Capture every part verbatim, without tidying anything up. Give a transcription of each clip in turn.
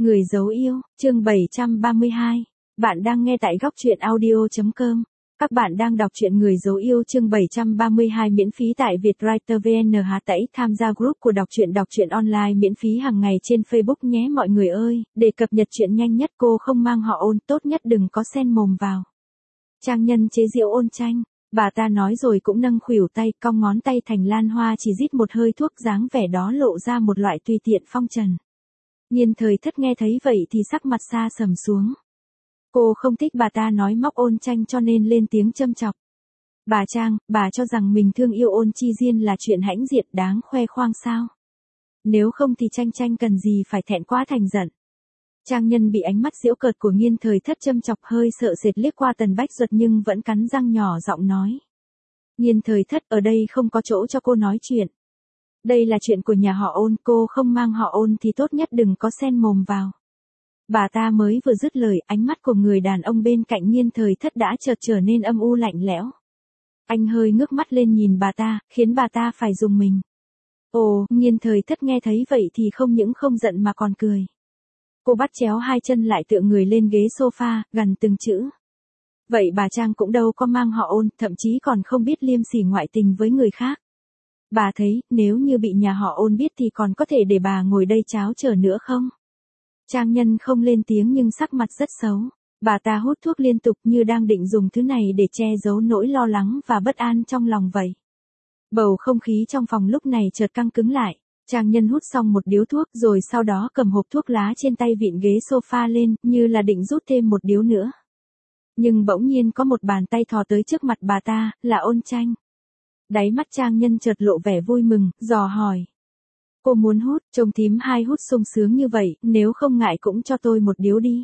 Người dấu yêu, chương bảy trăm ba mươi hai. Bạn đang nghe tại góc truyện audio chấm com. Các bạn đang đọc truyện Người dấu yêu chương bảy trăm ba mươi hai miễn phí tại Vietwriter vê en. Hà Tẩy tham gia group của đọc truyện đọc truyện online miễn phí hàng ngày trên Facebook nhé mọi người ơi. Để cập nhật chuyện nhanh nhất cô không mang họ Ôn, tốt nhất đừng có xen mồm vào. Trang nhân chế giễu Ôn Tranh. Bà ta nói rồi cũng nâng khuỷu tay, cong ngón tay thành lan hoa chỉ rít một hơi thuốc, dáng vẻ đó lộ ra một loại tùy tiện phong trần. Nhiên Thời Thất nghe thấy vậy thì sắc mặt xa sầm xuống. Cô không thích bà ta nói móc Ôn Tranh cho nên lên tiếng châm chọc. Bà Trang, bà cho rằng mình thương yêu Ôn Chi Diên là chuyện hãnh diện đáng khoe khoang sao? Nếu không thì Tranh Tranh cần gì phải thẹn quá thành giận. Trang nhân bị ánh mắt giễu cợt của Nhiên Thời Thất châm chọc hơi sợ sệt liếc qua Tần Bách Duật nhưng vẫn cắn răng nhỏ giọng nói. Nhiên Thời Thất, ở đây không có chỗ cho cô nói chuyện. Đây là chuyện của nhà họ Ôn, cô không mang họ Ôn thì tốt nhất đừng có xen mồm vào. Bà ta mới vừa dứt lời, ánh mắt của người đàn ông bên cạnh Nhiên Thời Thất đã chợt trở nên âm u lạnh lẽo. Anh hơi ngước mắt lên nhìn bà ta, khiến bà ta phải rùng mình. Ồ, Nhiên Thời Thất nghe thấy vậy thì không những không giận mà còn cười. Cô bắt chéo hai chân lại tựa người lên ghế sofa, gằn từng chữ. Vậy bà Trang cũng đâu có mang họ Ôn, thậm chí còn không biết liêm sỉ ngoại tình với người khác. Bà thấy, nếu như bị nhà họ Ôn biết thì còn có thể để bà ngồi đây cháo chờ nữa không? Trang nhân không lên tiếng nhưng sắc mặt rất xấu. Bà ta hút thuốc liên tục như đang định dùng thứ này để che giấu nỗi lo lắng và bất an trong lòng vậy. Bầu không khí trong phòng lúc này chợt căng cứng lại. Trang nhân hút xong một điếu thuốc rồi sau đó cầm hộp thuốc lá trên tay vịn ghế sofa lên như là định rút thêm một điếu nữa. Nhưng bỗng nhiên có một bàn tay thò tới trước mặt bà ta, là Ôn Tranh. Đáy mắt Trang nhân chợt lộ vẻ vui mừng, dò hỏi. Cô muốn hút, trông thím hai hút sung sướng như vậy, nếu không ngại cũng cho tôi một điếu đi.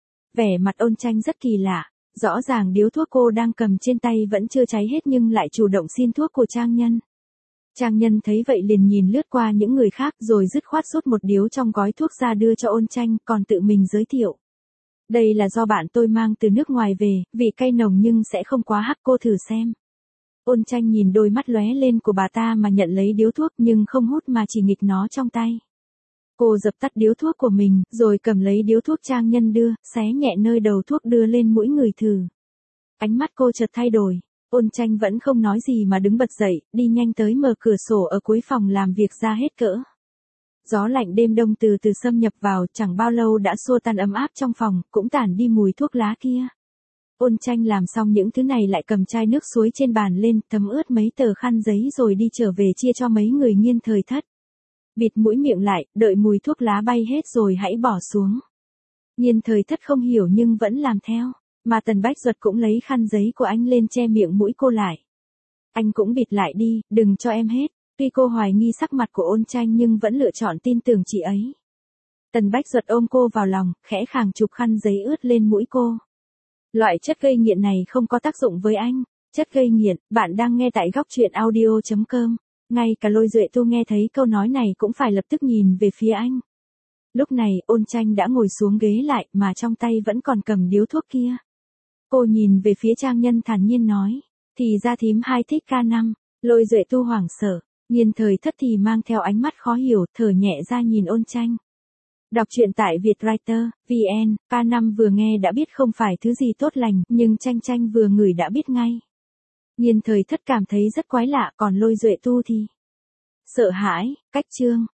Vẻ mặt Ôn Tranh rất kỳ lạ, rõ ràng điếu thuốc cô đang cầm trên tay vẫn chưa cháy hết nhưng lại chủ động xin thuốc của Trang nhân. Trang nhân thấy vậy liền nhìn lướt qua những người khác rồi dứt khoát rút một điếu trong gói thuốc ra đưa cho Ôn Tranh, còn tự mình giới thiệu. Đây là do bạn tôi mang từ nước ngoài về, vị cay nồng nhưng sẽ không quá hắc, cô thử xem. Ôn Tranh nhìn đôi mắt lóe lên của bà ta mà nhận lấy điếu thuốc nhưng không hút mà chỉ nghịch nó trong tay. Cô dập tắt điếu thuốc của mình, rồi cầm lấy điếu thuốc Trang nhân đưa, xé nhẹ nơi đầu thuốc đưa lên mũi người thử. Ánh mắt cô chợt thay đổi. Ôn Tranh vẫn không nói gì mà đứng bật dậy, đi nhanh tới mở cửa sổ ở cuối phòng làm việc ra hết cỡ. Gió lạnh đêm đông từ từ xâm nhập vào, chẳng bao lâu đã xua tan ấm áp trong phòng, cũng tản đi mùi thuốc lá kia. Ôn Tranh làm xong những thứ này lại cầm chai nước suối trên bàn lên, thấm ướt mấy tờ khăn giấy rồi đi trở về chia cho mấy người Nhiên Thời Thất. Bịt mũi miệng lại, đợi mùi thuốc lá bay hết rồi hãy bỏ xuống. Nhiên Thời Thất không hiểu nhưng vẫn làm theo. Mà Tần Bách Duật cũng lấy khăn giấy của anh lên che miệng mũi cô lại. Anh cũng bịt lại đi, đừng cho em hết. Tuy cô hoài nghi sắc mặt của Ôn Tranh nhưng vẫn lựa chọn tin tưởng chị ấy. Tần Bách Duật ôm cô vào lòng, khẽ khàng chụp khăn giấy ướt lên mũi cô. Loại chất gây nghiện này không có tác dụng với anh. Chất gây nghiện, bạn đang nghe tại góc truyện audio chấm com. Ngay cả Lôi Duệ Tu nghe thấy câu nói này cũng phải lập tức nhìn về phía anh. Lúc này, Ôn Tranh đã ngồi xuống ghế lại mà trong tay vẫn còn cầm điếu thuốc kia. Cô nhìn về phía Trang nhân thản nhiên nói, thì ra thím hai thích ca năm, Lôi Duệ Tu hoảng sợ, Nhiên Thời Thất thì mang theo ánh mắt khó hiểu, thở nhẹ ra nhìn Ôn Tranh. Đọc truyện tại Vietwriter, vê en, ca năm vừa nghe đã biết không phải thứ gì tốt lành, nhưng Tranh Tranh vừa ngửi đã biết ngay. Nhiên Thời Thất cảm thấy rất quái lạ, còn Lôi Duệ Tu thì sợ hãi, cách chương.